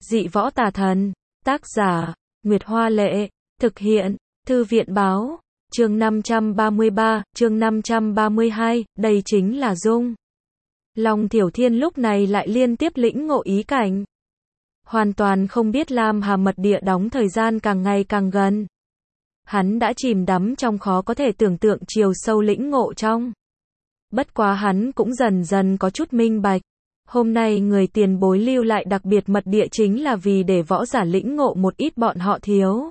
Dị võ tà thần. Tác giả, Nguyệt Hoa Lệ. Thực hiện, Thư viện Báo. Chương 533, chương 532, đây chính là Dung. Long Thiểu Thiên lúc này lại liên tiếp lĩnh ngộ ý cảnh. Hoàn toàn không biết Lam Hà mật địa đóng thời gian càng ngày càng gần. Hắn đã chìm đắm trong khó có thể tưởng tượng chiều sâu lĩnh ngộ trong. Bất quá hắn cũng dần dần có chút minh bạch. Hôm nay người tiền bối lưu lại đặc biệt mật địa chính là vì để võ giả lĩnh ngộ một ít bọn họ thiếu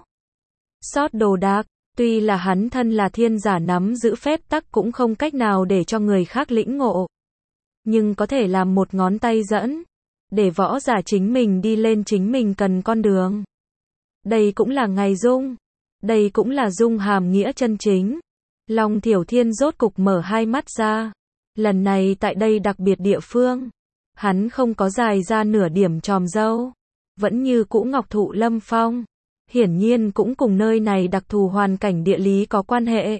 sót đồ đạc. Tuy là hắn thân là thiên giả nắm giữ phép tắc cũng không cách nào để cho người khác lĩnh ngộ. Nhưng có thể làm một ngón tay dẫn. Để võ giả chính mình đi lên chính mình cần con đường. Đây cũng là ngày Dung. Đây cũng là Dung hàm nghĩa chân chính. Long Thiểu Thiên rốt cục mở hai mắt ra. Lần này tại đây đặc biệt địa phương. Hắn không có dài ra nửa điểm chòm râu. Vẫn như cũ ngọc thụ lâm phong. Hiển nhiên cũng cùng nơi này đặc thù hoàn cảnh địa lý có quan hệ.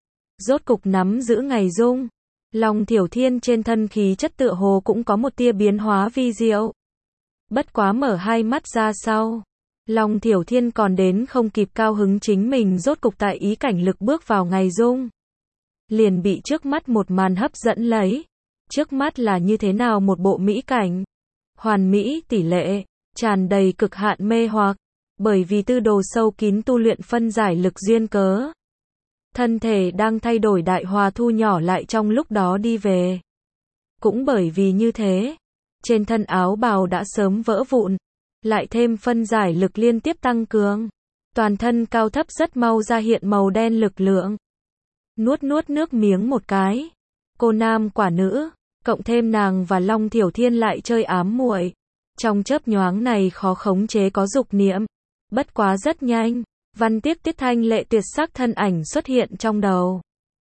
Rốt cục nắm giữ ngày Dung. Long Thiểu Thiên trên thân khí chất tựa hồ cũng có một tia biến hóa vi diệu. Bất quá mở hai mắt ra sau. Long Thiểu Thiên còn đến không kịp cao hứng chính mình rốt cục tại ý cảnh lực bước vào ngày Dung. Liền bị trước mắt một màn hấp dẫn lấy. Trước mắt là như thế nào một bộ mỹ cảnh. Hoàn mỹ tỷ lệ, tràn đầy cực hạn mê hoặc. Bởi vì tư đồ sâu kín tu luyện phân giải lực duyên cớ. Thân thể đang thay đổi đại hòa thu nhỏ lại trong lúc đó đi về. Cũng bởi vì như thế, trên thân áo bào đã sớm vỡ vụn, lại thêm phân giải lực liên tiếp tăng cường. Toàn thân cao thấp rất mau ra hiện màu đen lực lượng. Nuốt nước miếng một cái. Cô nam quả nữ, cộng thêm nàng và Long Thiểu Thiên lại chơi ám muội. Trong chớp nhoáng này khó khống chế có dục niệm. Bất quá rất nhanh, văn tiếp tiết thanh lệ tuyệt sắc thân ảnh xuất hiện trong đầu.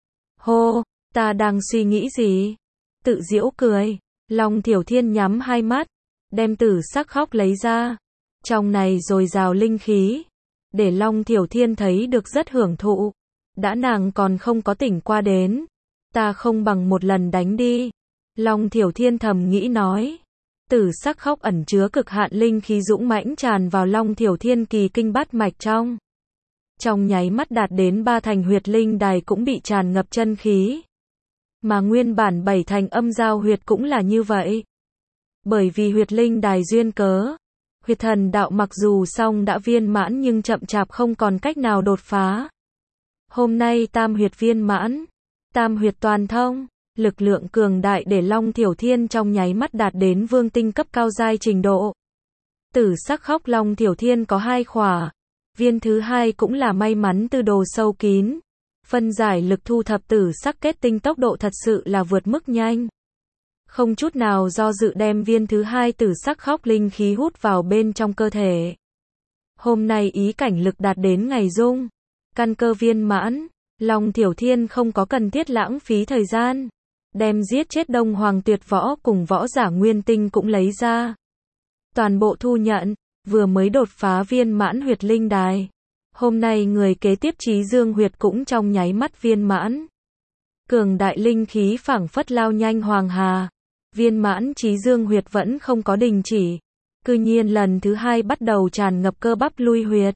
Hô, ta đang suy nghĩ gì? Tự giễu cười, Long Thiểu Thiên nhắm hai mắt, đem tử sắc khóc lấy ra. Trong này dồi dào linh khí, để Long Thiểu Thiên thấy được rất hưởng thụ. Đã nàng còn không có tỉnh qua đến, ta không bằng một lần đánh đi. Long Thiểu Thiên thầm nghĩ nói. Tử sắc khóc ẩn chứa cực hạn linh khí dũng mãnh tràn vào Long Thiểu Thiên kỳ kinh bát mạch trong. Trong nháy mắt đạt đến 3 thành huyệt linh đài cũng bị tràn ngập chân khí. Mà nguyên bản 7 thành âm giao huyệt cũng là như vậy. Bởi vì huyệt linh đài duyên cớ, huyệt thần đạo mặc dù xong đã viên mãn nhưng chậm chạp không còn cách nào đột phá. Hôm nay tam huyệt viên mãn, tam huyệt toàn thông. Lực lượng cường đại để Long Thiểu Thiên trong nháy mắt đạt đến vương tinh cấp cao giai trình độ. Tử sắc khóc Long Thiểu Thiên có 2 khỏa. Viên thứ 2 cũng là may mắn tư đồ sâu kín. Phân giải lực thu thập tử sắc kết tinh tốc độ thật sự là vượt mức nhanh. Không chút nào do dự đem viên thứ 2 tử sắc khóc linh khí hút vào bên trong cơ thể. Hôm nay ý cảnh lực đạt đến ngày Dung. Căn cơ viên mãn. Long Thiểu Thiên không có cần thiết lãng phí thời gian. Đem giết chết Đông Hoàng Tuyệt Võ cùng võ giả nguyên tinh cũng lấy ra. Toàn bộ thu nhận, vừa mới đột phá viên mãn huyệt linh đài. Hôm nay người kế tiếp Chí Dương huyệt cũng trong nháy mắt viên mãn. Cường đại linh khí phảng phất lao nhanh hoàng hà. Viên mãn Chí Dương huyệt vẫn không có đình chỉ. Cư nhiên lần thứ 2 bắt đầu tràn ngập cơ bắp lui huyệt.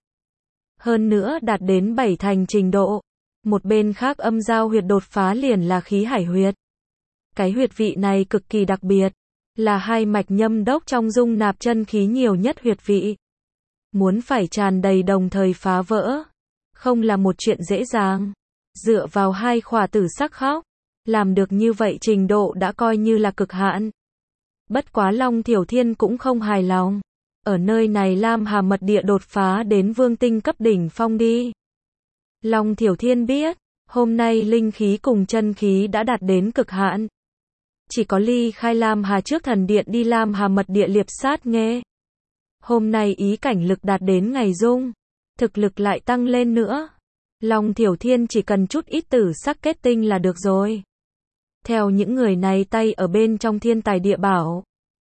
Hơn nữa đạt đến 7 thành trình độ. Một bên khác âm giao huyệt đột phá liền là khí hải huyệt. Cái huyệt vị này cực kỳ đặc biệt, là hai mạch nhâm đốc trong dung nạp chân khí nhiều nhất huyệt vị. Muốn phải tràn đầy đồng thời phá vỡ, không là một chuyện dễ dàng. Dựa vào 2 khỏa tử sắc khóc, làm được như vậy trình độ đã coi như là cực hạn. Bất quá Long Thiểu Thiên cũng không hài lòng. Ở nơi này Lam Hà mật địa đột phá đến vương tinh cấp đỉnh phong đi. Long Thiểu Thiên biết, hôm nay linh khí cùng chân khí đã đạt đến cực hạn. Chỉ có ly khai Lam Hà trước thần điện đi Lam Hà mật địa liệp sát nghe. Hôm nay ý cảnh lực đạt đến ngày Dung. Thực lực lại tăng lên nữa. Long Thiểu Thiên chỉ cần chút ít tử sắc kết tinh là được rồi. Theo những người này tay ở bên trong thiên tài địa bảo.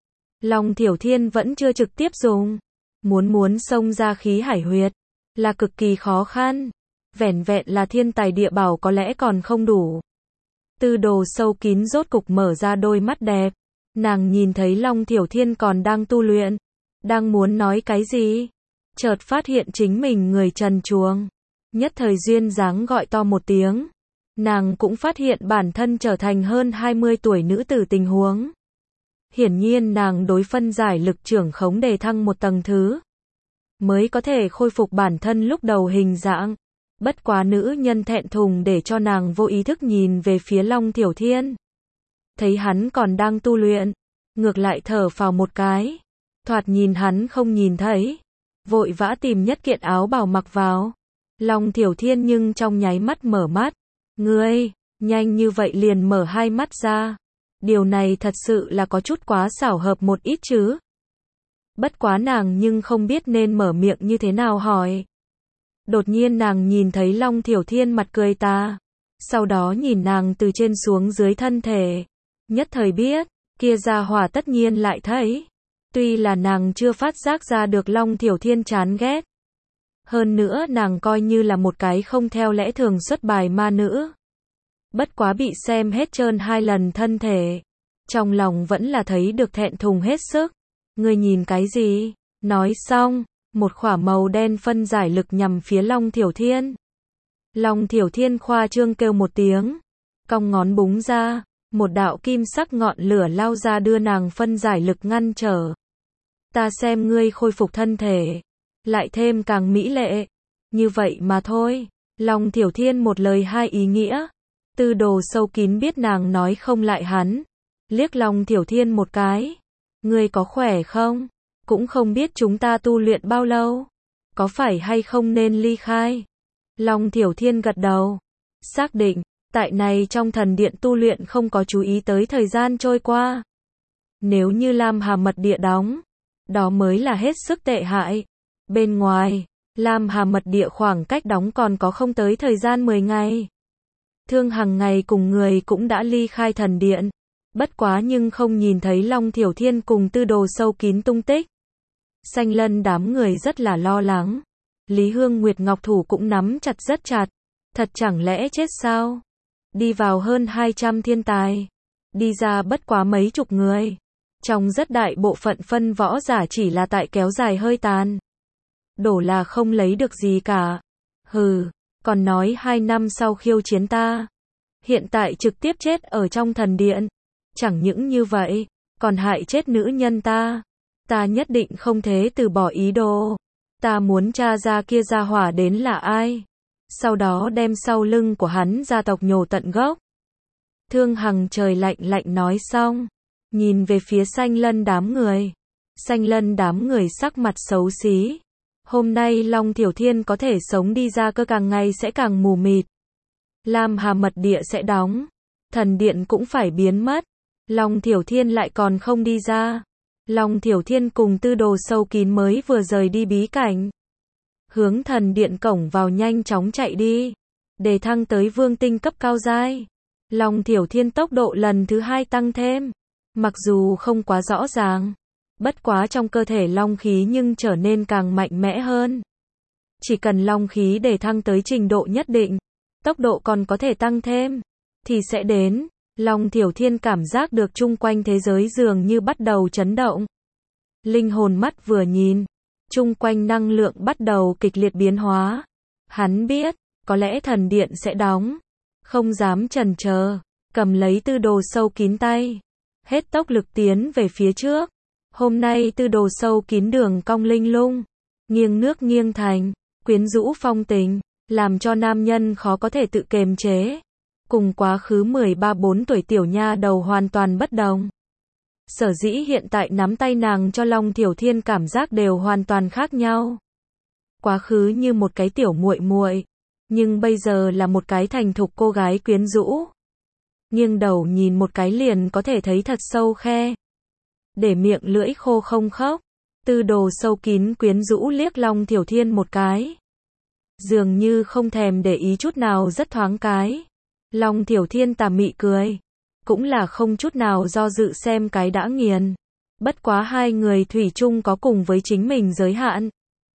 Long Thiểu Thiên vẫn chưa trực tiếp dùng. Muốn xông ra khí hải huyệt. Là cực kỳ khó khăn. Vẻn vẹn là thiên tài địa bảo có lẽ còn không đủ. Tư đồ sâu kín rốt cục mở ra đôi mắt đẹp. Nàng nhìn thấy Long Thiểu Thiên còn đang tu luyện. Đang muốn nói cái gì? Chợt phát hiện chính mình người trần truồng. Nhất thời duyên dáng gọi to một tiếng. Nàng cũng phát hiện bản thân trở thành hơn 20 tuổi nữ tử tình huống. Hiển nhiên nàng đối phân giải lực trưởng khống đề thăng một tầng thứ. Mới có thể khôi phục bản thân lúc đầu hình dạng. Bất quá nữ nhân thẹn thùng để cho nàng vô ý thức nhìn về phía Long Thiểu Thiên. Thấy hắn còn đang tu luyện. Ngược lại thở phào một cái. Thoạt nhìn hắn không nhìn thấy. Vội vã tìm nhất kiện áo bào mặc vào. Long Thiểu Thiên nhưng trong nháy mắt mở mắt. Ngươi, nhanh như vậy liền mở hai mắt ra. Điều này thật sự là có chút quá xảo hợp một ít chứ. Bất quá nàng nhưng không biết nên mở miệng như thế nào hỏi. Đột nhiên nàng nhìn thấy Long Thiểu Thiên mặt cười ta. Sau đó nhìn nàng từ trên xuống dưới thân thể. Nhất thời biết, kia gia hỏa tất nhiên lại thấy. Tuy là nàng chưa phát giác ra được Long Thiểu Thiên chán ghét. Hơn nữa nàng coi như là một cái không theo lẽ thường xuất bài ma nữ. Bất quá bị xem hết trơn 2 lần thân thể. Trong lòng vẫn là thấy được thẹn thùng hết sức. Ngươi nhìn cái gì? Nói xong, một khỏa màu đen phân giải lực nhằm phía Long Thiểu Thiên. Long Thiểu Thiên khoa trương kêu một tiếng. Cong ngón búng ra, một đạo kim sắc ngọn lửa lao ra đưa nàng phân giải lực ngăn trở. Ta xem ngươi khôi phục thân thể. Lại thêm càng mỹ lệ. Như vậy mà thôi. Long Thiểu Thiên một lời hai ý nghĩa. Tư đồ sâu kín biết nàng nói không lại hắn. Liếc Long Thiểu Thiên một cái. Ngươi có khỏe không? Cũng không biết chúng ta tu luyện bao lâu. Có phải hay không nên ly khai? Long Thiểu Thiên gật đầu. Xác định, tại này trong thần điện tu luyện không có chú ý tới thời gian trôi qua. Nếu như Lam Hà mật địa đóng, đó mới là hết sức tệ hại. Bên ngoài, Lam Hà mật địa khoảng cách đóng còn có không tới thời gian 10 ngày. Thương Hằng ngày cùng người cũng đã ly khai thần điện. Bất quá nhưng không nhìn thấy Long Thiểu Thiên cùng tư đồ sâu kín tung tích. Xanh Lân đám người rất là lo lắng. Lý Hương Nguyệt Ngọc thủ cũng nắm chặt rất chặt. Thật chẳng lẽ chết sao? Đi vào hơn 200 thiên tài. Đi ra bất quá mấy chục người. Trong rất đại bộ phận phân võ giả chỉ là tại kéo dài hơi tàn. Đổ là không lấy được gì cả. Hừ, còn nói 2 năm sau khiêu chiến ta. Hiện tại trực tiếp chết ở trong thần điện. Chẳng những như vậy, còn hại chết nữ nhân ta. Ta nhất định không thể từ bỏ ý đồ. Ta muốn tra ra kia gia hỏa đến là ai. Sau đó đem sau lưng của hắn gia tộc nhổ tận gốc. Thương Hằng trời lạnh lạnh nói xong. Nhìn về phía Xanh Lân đám người. Xanh Lân đám người sắc mặt xấu xí. Hôm nay Long Thiểu Thiên có thể sống đi ra cơ càng ngày sẽ càng mù mịt. Lam Hà mật địa sẽ đóng. Thần điện cũng phải biến mất. Long Thiểu Thiên lại còn không đi ra. Long Thiểu Thiên cùng tư đồ sâu kín mới vừa rời đi bí cảnh. Hướng thần điện cổng vào nhanh chóng chạy đi. Để thăng tới vương tinh cấp cao giai. Long Thiểu Thiên tốc độ lần thứ 2 tăng thêm. Mặc dù không quá rõ ràng. Bất quá trong cơ thể long khí nhưng trở nên càng mạnh mẽ hơn. Chỉ cần long khí để thăng tới trình độ nhất định. Tốc độ còn có thể tăng thêm. Thì sẽ đến. Long Thiểu Thiên cảm giác được chung quanh thế giới dường như bắt đầu chấn động. Linh hồn mắt vừa nhìn. Chung quanh năng lượng bắt đầu kịch liệt biến hóa. Hắn biết, có lẽ thần điện sẽ đóng. Không dám chần chờ. Cầm lấy tư đồ sâu kín tay. Hết tốc lực tiến về phía trước. Hôm nay tư đồ sâu kín đường cong linh lung. Nghiêng nước nghiêng thành. Quyến rũ phong tình. Làm cho nam nhân khó có thể tự kiềm chế. Cùng quá khứ 13-14 tuổi tiểu nha đầu hoàn toàn bất đồng. Sở dĩ hiện tại nắm tay nàng cho Long Thiểu Thiên cảm giác đều hoàn toàn khác nhau. Quá khứ như một cái tiểu muội muội, nhưng bây giờ là một cái thành thục cô gái quyến rũ. Nghiêng đầu nhìn một cái liền có thể thấy thật sâu khe. Để miệng lưỡi khô không khóc. Tư đồ sâu kín quyến rũ liếc Long Thiểu Thiên một cái. Dường như không thèm để ý chút nào rất thoáng cái. Long Thiểu Thiên tà mị cười. Cũng là không chút nào do dự xem cái đã nghiền. Bất quá hai người thủy chung có cùng với chính mình giới hạn.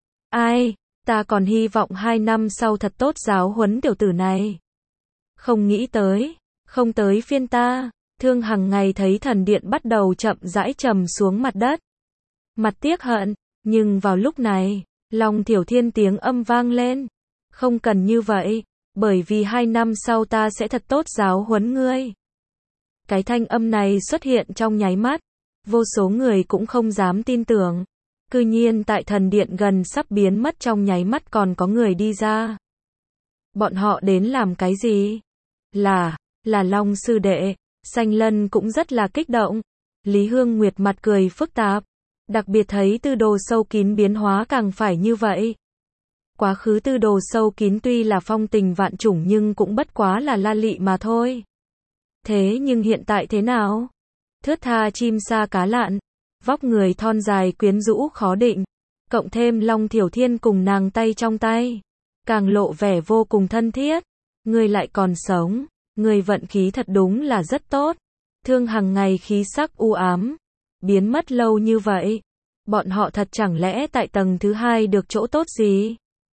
Ai, ta còn hy vọng 2 năm sau thật tốt giáo huấn tiểu tử này. Không nghĩ tới, không tới phiên ta. Thương Hằng ngày thấy thần điện bắt đầu chậm rãi trầm xuống mặt đất. mặt tiếc hận, nhưng vào lúc này, Long Thiểu Thiên tiếng âm vang lên. Không cần như vậy, bởi vì 2 năm sau ta sẽ thật tốt giáo huấn ngươi. Cái thanh âm này xuất hiện trong nháy mắt, vô số người cũng không dám tin tưởng. Cư nhiên tại thần điện gần sắp biến mất trong nháy mắt còn có người đi ra. Bọn họ đến làm cái gì? Là Long sư đệ. Sanh Lân cũng rất là kích động. Lý Hương Nguyệt mặt cười phức tạp. Đặc biệt thấy Tư Đồ Sâu Kín biến hóa càng phải như vậy. Quá khứ Tư Đồ Sâu Kín tuy là phong tình vạn chủng nhưng cũng bất quá là la lị mà thôi. Thế nhưng hiện tại thế nào? Thướt tha chim sa cá lặn, vóc người thon dài quyến rũ khó định, cộng thêm Long Thiểu Thiên cùng nàng tay trong tay, càng lộ vẻ vô cùng thân thiết. Ngươi lại còn sống, ngươi vận khí thật đúng là rất tốt. Thương Hằng ngày khí sắc u ám, biến mất lâu như vậy, bọn họ thật chẳng lẽ tại tầng thứ 2 được chỗ tốt gì?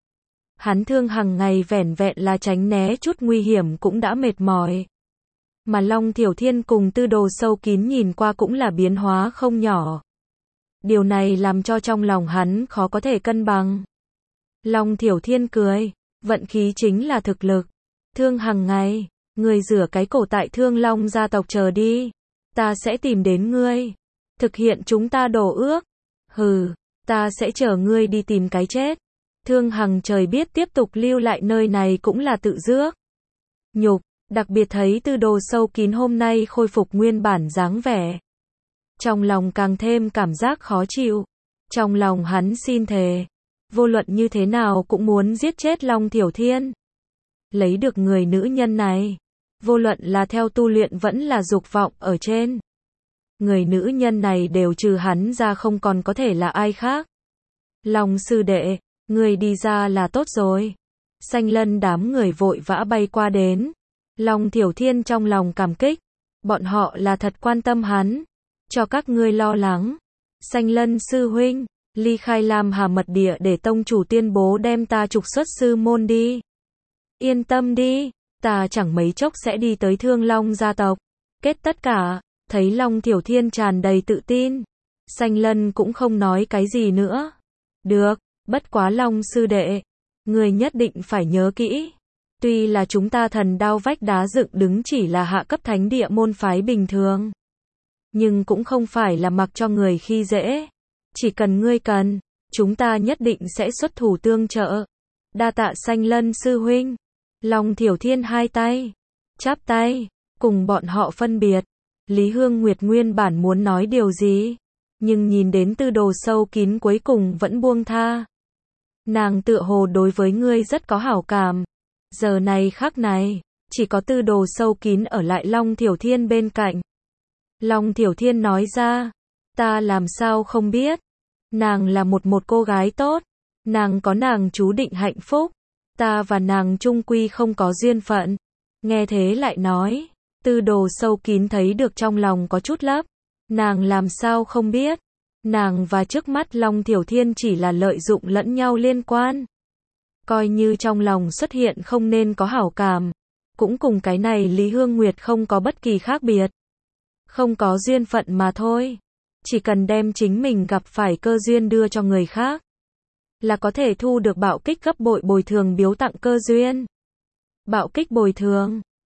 Hắn Thương Hằng ngày vẻn vẹn là tránh né chút nguy hiểm cũng đã mệt mỏi. Mà Long Thiểu Thiên cùng Tư Đồ Sâu Kín nhìn qua cũng là biến hóa không nhỏ. Điều này làm cho trong lòng hắn khó có thể cân bằng. Long Thiểu Thiên cười, vận khí chính là thực lực. Thương Hằng ngày, ngươi rửa cái cổ tại Thương Long gia tộc chờ đi. Ta sẽ tìm đến ngươi. Thực hiện chúng ta đổ ước. Hừ, ta sẽ chở ngươi đi tìm cái chết. Thương Hằng trời biết tiếp tục lưu lại nơi này cũng là tự rước nhục. Đặc biệt thấy Tư Đồ Sâu Kín hôm nay khôi phục nguyên bản dáng vẻ. Trong lòng càng thêm cảm giác khó chịu. Trong lòng hắn xin thề, vô luận như thế nào cũng muốn giết chết Long Thiểu Thiên. Lấy được người nữ nhân này, vô luận là theo tu luyện vẫn là dục vọng ở trên. Người nữ nhân này đều trừ hắn ra không còn có thể là ai khác. Long sư đệ, người đi ra là tốt rồi. Sanh Lân đám người vội vã bay qua đến. Long Thiểu Thiên trong lòng cảm kích, bọn họ là thật quan tâm hắn, cho các ngươi lo lắng. Sanh Lân sư huynh, ly khai Lam Hà mật địa để tông chủ tuyên bố đem ta trục xuất sư môn đi. Yên tâm đi, ta chẳng mấy chốc sẽ đi tới Thương Long gia tộc. Kết tất cả, thấy Long Thiểu Thiên tràn đầy tự tin. Sanh Lân cũng không nói cái gì nữa. Được, bất quá Long sư đệ, người nhất định phải nhớ kỹ. Tuy là chúng ta Thần Đao vách đá dựng đứng chỉ là hạ cấp thánh địa môn phái bình thường, nhưng cũng không phải là mặc cho người khi dễ. Chỉ cần ngươi cần, chúng ta nhất định sẽ xuất thủ tương trợ. Đa tạ Sanh Lân sư huynh. Long Thiểu Thiên hai tay chắp tay, cùng bọn họ phân biệt. Lý Hương Nguyệt nguyên bản muốn nói điều gì, nhưng nhìn đến Tư Đồ Sâu Kín cuối cùng vẫn buông tha. Nàng tựa hồ đối với ngươi rất có hảo cảm. Giờ này khắc này, chỉ có Tư Đồ Sâu Kín ở lại Long Thiểu Thiên bên cạnh. Long Thiểu Thiên nói ra, ta làm sao không biết. Nàng là một cô gái tốt, nàng có nàng chú định hạnh phúc. Ta và nàng chung quy không có duyên phận. Nghe thế lại nói, Tư Đồ Sâu Kín thấy được trong lòng có chút lấp. Nàng làm sao không biết. Nàng và trước mắt Long Thiểu Thiên chỉ là lợi dụng lẫn nhau liên quan. Coi như trong lòng xuất hiện không nên có hảo cảm. Cũng cùng cái này Lý Hương Nguyệt không có bất kỳ khác biệt. Không có duyên phận mà thôi. Chỉ cần đem chính mình gặp phải cơ duyên đưa cho người khác, là có thể thu được bạo kích gấp bội bồi thường biếu tặng cơ duyên. Bạo kích bồi thường.